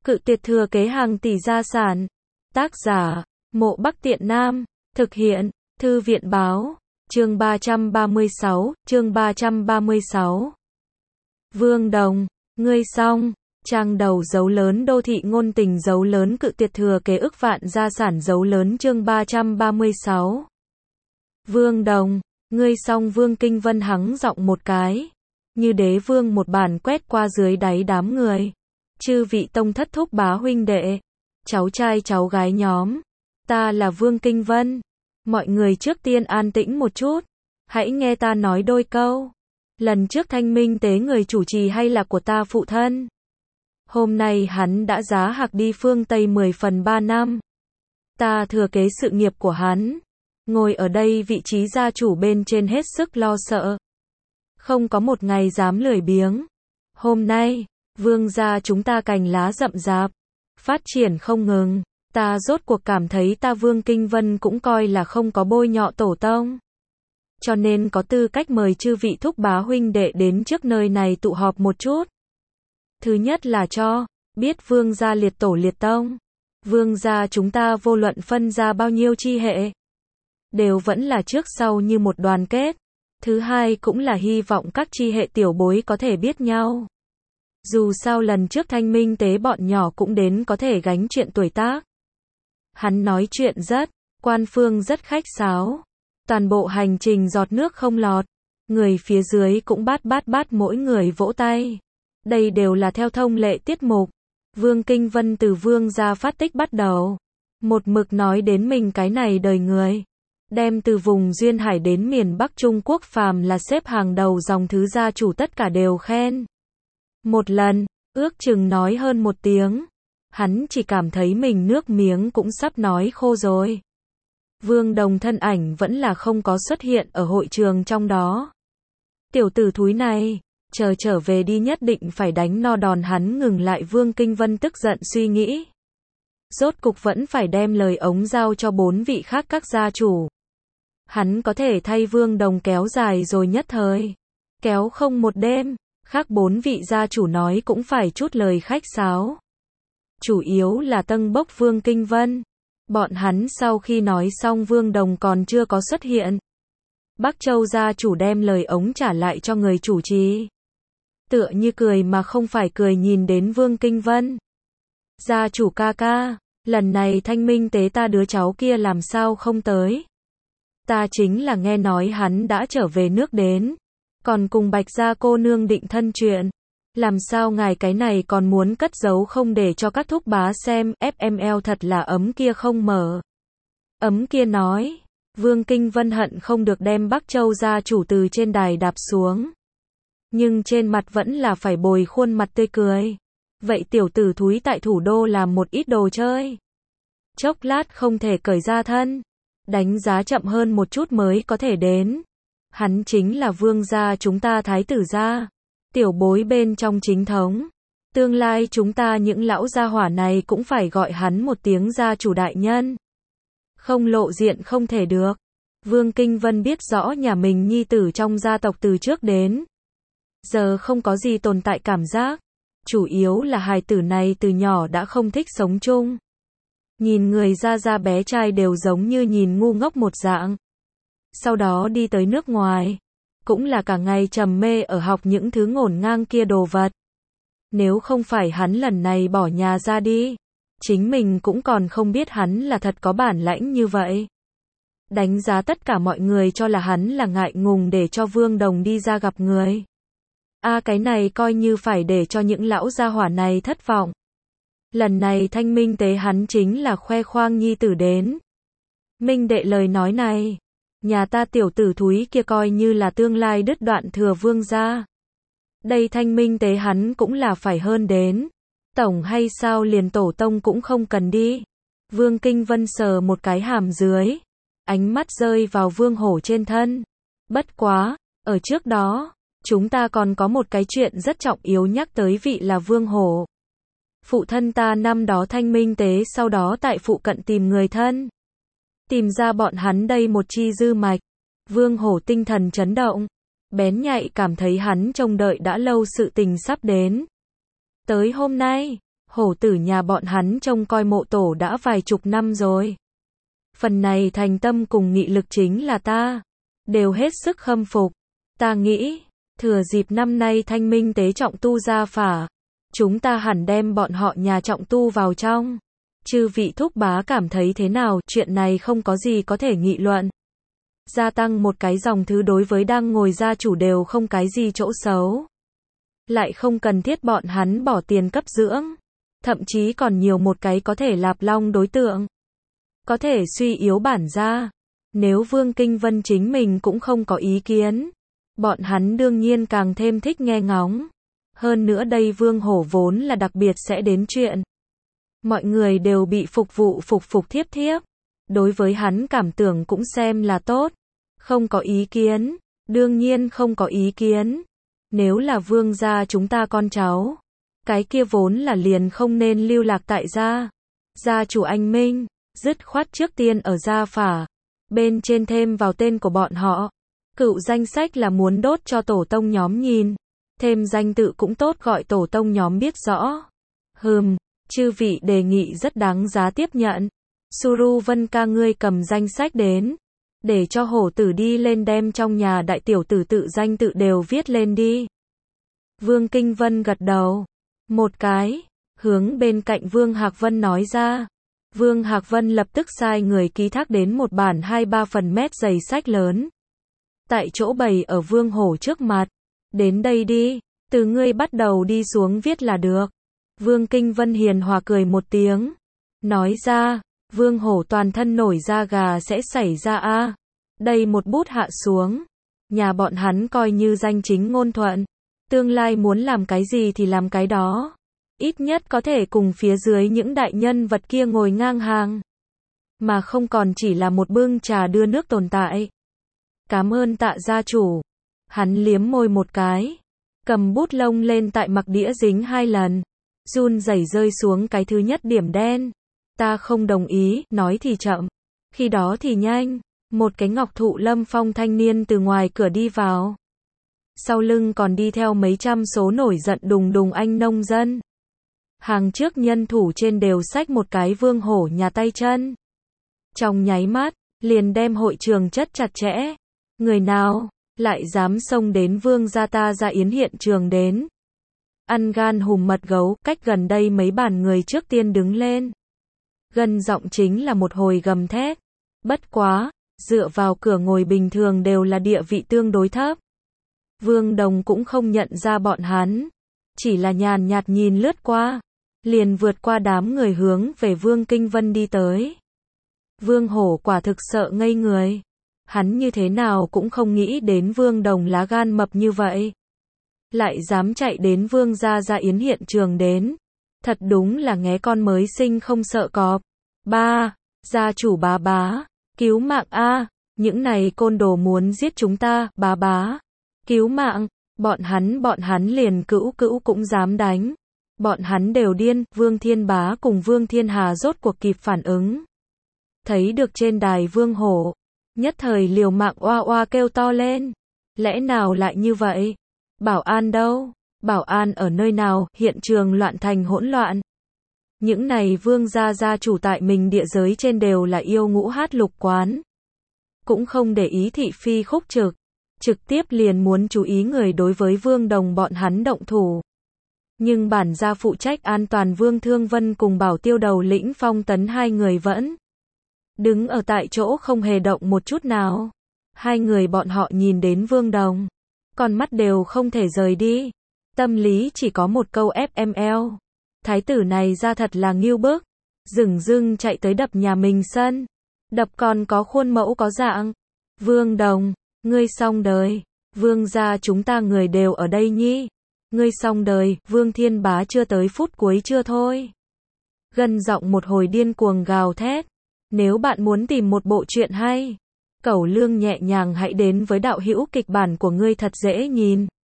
Cự tuyệt thừa kế hàng tỷ gia sản. Tác giả, Mộ Bắc Tiện Nam. Thực hiện, Thư viện báo. Chương 336, chương 336. Vương Đồng, ngươi xong. Trang đầu dấu lớn đô thị ngôn tình dấu lớn cự tuyệt thừa kế ức vạn gia sản dấu lớn chương 336. Vương Đồng, ngươi xong. Vương Kinh Vân hắng giọng một cái. Như đế vương một bàn quét qua dưới đáy đám người. Chư vị tông thất thúc bá huynh đệ, cháu trai cháu gái nhóm. Ta là Vương Kinh Vân. Mọi người trước tiên an tĩnh một chút. Hãy nghe ta nói đôi câu. Lần trước Thanh Minh tế người chủ trì hay là của ta phụ thân. Hôm nay hắn đã giá hạc đi phương Tây 10/3 năm. Ta thừa kế sự nghiệp của hắn. Ngồi ở đây vị trí gia chủ bên trên hết sức lo sợ. Không có một ngày dám lười biếng. Hôm nay, Vương gia chúng ta cành lá rậm rạp. Phát triển không ngừng. Ta rốt cuộc cảm thấy ta Vương Kinh Vân cũng coi là không có bôi nhọ tổ tông. Cho nên có tư cách mời chư vị thúc bá huynh đệ đến trước nơi này tụ họp một chút. Thứ nhất là cho biết Vương gia liệt tổ liệt tông. Vương gia chúng ta vô luận phân ra bao nhiêu chi hệ, đều vẫn là trước sau như một đoàn kết. Thứ hai cũng là hy vọng các chi hệ tiểu bối có thể biết nhau. Dù sao lần trước Thanh Minh tế bọn nhỏ cũng đến có thể gánh chuyện tuổi tác. Hắn nói chuyện rất, quan phương rất khách sáo. Toàn bộ hành trình giọt nước không lọt. Người phía dưới cũng bát mỗi người vỗ tay. Đây đều là theo thông lệ tiết mục. Vương Kinh Vân từ Vương gia phát tích bắt đầu. Một mực nói đến mình cái này đời người. Đem từ vùng Duyên Hải đến miền Bắc Trung Quốc phàm là xếp hàng đầu dòng thứ gia chủ tất cả đều khen. Một lần, ước chừng nói hơn 1 tiếng. Hắn chỉ cảm thấy mình nước miếng cũng sắp nói khô rồi. Vương Đồng thân ảnh vẫn là không có xuất hiện ở hội trường trong đó. Tiểu tử thúi này, chờ trở về đi nhất định phải đánh no đòn hắn ngừng lại. Vương Kinh Vân tức giận suy nghĩ. Rốt cục vẫn phải đem lời ống giao cho 4 vị khác các gia chủ. Hắn có thể thay Vương Đồng kéo dài rồi nhất thời. Kéo không một đêm, khác 4 vị gia chủ nói cũng phải chút lời khách sáo. Chủ yếu là tâng bốc Vương Kinh Vân. Bọn hắn sau khi nói xong Vương Đồng còn chưa có xuất hiện. Bắc Châu gia chủ đem lời ống trả lại cho người chủ trì. Tựa như cười mà không phải cười nhìn đến Vương Kinh Vân. Gia chủ ca ca, lần này Thanh Minh tế ta đứa cháu kia làm sao không tới. Ta chính là nghe nói hắn đã trở về nước đến. Còn cùng Bạch gia cô nương định thân chuyện. Làm sao ngài cái này còn muốn cất giấu không để cho các thúc bá xem. FML thật là ấm kia không mở. Ấm kia nói. Vương Kinh Vân hận không được đem Bắc Châu gia chủ từ trên đài đạp xuống. Nhưng trên mặt vẫn là phải bồi khuôn mặt tươi cười. Vậy tiểu tử thúi tại thủ đô làm một ít đồ chơi. Chốc lát không thể cởi ra thân. Đánh giá chậm hơn một chút mới có thể đến. Hắn chính là Vương gia chúng ta thái tử gia. Tiểu bối bên trong chính thống. Tương lai chúng ta những lão gia hỏa này cũng phải gọi hắn một tiếng gia chủ đại nhân. Không lộ diện không thể được. Vương Kinh Vân biết rõ nhà mình nhi tử trong gia tộc từ trước đến giờ không có gì tồn tại cảm giác. Chủ yếu là hài tử này từ nhỏ đã không thích sống chung. Nhìn người gia bé trai đều giống như nhìn ngu ngốc một dạng. Sau đó đi tới nước ngoài. Cũng là cả ngày trầm mê ở học những thứ ngổn ngang kia đồ vật. Nếu không phải hắn lần này bỏ nhà ra đi, chính mình cũng còn không biết hắn là thật có bản lãnh như vậy. Đánh giá tất cả mọi người cho là hắn là ngại ngùng để cho Vương Đồng đi ra gặp người. Cái này coi như phải để cho những lão gia hỏa này thất vọng. Lần này Thanh Minh tế hắn chính là khoe khoang nhi tử đến. Minh đệ lời nói này. Nhà ta tiểu tử thúi kia coi như là tương lai đứt đoạn thừa Vương gia. Đây Thanh Minh tế hắn cũng là phải hơn đến. Tổng hay sao liền tổ tông cũng không cần đi. Vương Kinh Vân sờ một cái hàm dưới. Ánh mắt rơi vào Vương Hổ trên thân. Bất quá, ở trước đó, chúng ta còn có một cái chuyện rất trọng yếu nhắc tới vị là Vương Hổ. Phụ thân ta năm đó Thanh Minh tế sau đó tại phụ cận tìm người thân. Tìm ra bọn hắn đây một chi dư mạch. Vương Hổ tinh thần chấn động. Bén nhạy cảm thấy hắn trông đợi đã lâu sự tình sắp đến. Tới hôm nay, Hổ tử nhà bọn hắn trông coi mộ tổ đã vài chục năm rồi. Phần này thành tâm cùng nghị lực chính là ta đều hết sức khâm phục. Ta nghĩ, thừa dịp năm nay thanh minh tế trọng tu gia phả, chúng ta hẳn đem bọn họ nhà trọng tu vào trong. Chư vị thúc bá cảm thấy thế nào? Chuyện này không có gì có thể nghị luận. Gia tăng một cái dòng thứ đối với đang ngồi gia chủ đều không cái gì chỗ xấu. Lại không cần thiết bọn hắn bỏ tiền cấp dưỡng. Thậm chí còn nhiều một cái có thể lạp long đối tượng. Có thể suy yếu bản gia. Nếu Vương Kinh Vân chính mình cũng không có ý kiến, bọn hắn đương nhiên càng thêm thích nghe ngóng. Hơn nữa đây Vương Hổ vốn là đặc biệt sẽ đến chuyện. Mọi người đều bị phục vụ phục thiếp thiếp. Đối với hắn cảm tưởng cũng xem là tốt. Không có ý kiến. Đương nhiên không có ý kiến. Nếu là Vương gia chúng ta con cháu, cái kia vốn là liền không nên lưu lạc tại gia. Gia chủ anh Minh, dứt khoát trước tiên ở gia phả. Bên trên thêm vào tên của bọn họ. Cựu danh sách là muốn đốt cho tổ tông nhóm nhìn. Thêm danh tự cũng tốt gọi tổ tông nhóm biết rõ. Chư vị đề nghị rất đáng giá tiếp nhận. Suru Vân ca ngươi cầm danh sách đến. Để cho hổ tử đi lên đem trong nhà đại tiểu tử tự danh tự đều viết lên đi. Vương Kinh Vân gật đầu. Một cái. Hướng bên cạnh Vương Hạc Vân nói ra. Vương Hạc Vân lập tức sai người ký thác đến một bản 2-3 phần mét dày sách lớn. Tại chỗ bày ở Vương Hổ trước mặt. Đến đây đi. Từ ngươi bắt đầu đi xuống viết là được. Vương Kinh Vân hiền hòa cười một tiếng. Nói ra. Vương Hổ toàn thân nổi da gà sẽ xảy ra a. Đây một bút hạ xuống. Nhà bọn hắn coi như danh chính ngôn thuận. Tương lai muốn làm cái gì thì làm cái đó. Ít nhất có thể cùng phía dưới những đại nhân vật kia ngồi ngang hàng. Mà không còn chỉ là một bưng trà đưa nước tồn tại. Cảm ơn Tạ gia chủ. Hắn liếm môi một cái. Cầm bút lông lên tại mặc đĩa dính 2 lần. Run rẩy rơi xuống cái thứ nhất điểm đen. Ta không đồng ý, nói thì chậm. Khi đó thì nhanh. Một cái ngọc thụ lâm phong thanh niên từ ngoài cửa đi vào. Sau lưng còn đi theo mấy trăm số nổi giận đùng đùng anh nông dân. Hàng trước nhân thủ trên đều xách một cái Vương Hổ nhà tay chân. Trong nháy mắt, liền đem hội trường chất chặt chẽ. Người nào lại dám xông đến Vương gia ta ra yến hiện trường đến. Ăn gan hùm mật gấu, cách gần đây mấy bàn người trước tiên đứng lên. Gần giọng chính là một hồi gầm thét. Bất quá, dựa vào cửa ngồi bình thường đều là địa vị tương đối thấp. Vương Đồng cũng không nhận ra bọn hắn. Chỉ là nhàn nhạt nhìn lướt qua. Liền vượt qua đám người hướng về Vương Kinh Vân đi tới. Vương Hổ quả thực sợ ngây người. Hắn như thế nào cũng không nghĩ đến Vương Đồng lá gan mập như vậy. Lại dám chạy đến Vương gia ra yến hiện trường đến. Thật đúng là nghé con mới sinh không sợ cọp. Gia chủ bá, cứu mạng a, những này côn đồ muốn giết chúng ta, bá, cứu mạng, bọn hắn liền cữu cũng dám đánh. Bọn hắn đều điên, Vương Thiên Bá cùng Vương Thiên Hà rốt cuộc kịp phản ứng. Thấy được trên đài Vương Hổ, nhất thời liều mạng oa kêu to lên. Lẽ nào lại như vậy? Bảo an đâu? Bảo an ở nơi nào? Hiện trường loạn thành hỗn loạn. Những này Vương gia chủ tại mình địa giới trên đều là yêu ngũ hát lục quán. Cũng không để ý thị phi khúc trực tiếp liền muốn chú ý người đối với Vương Đồng bọn hắn động thủ. Nhưng bản gia phụ trách an toàn Vương Thương Vân cùng Bảo Tiêu đầu lĩnh Phong Tấn hai người vẫn đứng ở tại chỗ không hề động một chút nào. Hai người bọn họ nhìn đến Vương Đồng, con mắt đều không thể rời đi. Tâm lý chỉ có một câu FML. Thái tử này ra thật là ngưu bức. Dưng chạy tới đập nhà mình sân. Đập còn có khuôn mẫu có dạng. Vương Đồng, ngươi xong đời. Vương gia chúng ta người đều ở đây nhi. Ngươi xong đời, Vương Thiên Bá chưa tới phút cuối chưa thôi. Gần giọng một hồi điên cuồng gào thét. Nếu bạn muốn tìm một bộ truyện hay, Cẩu Lương nhẹ nhàng hãy đến với đạo hữu kịch bản của ngươi thật dễ nhìn.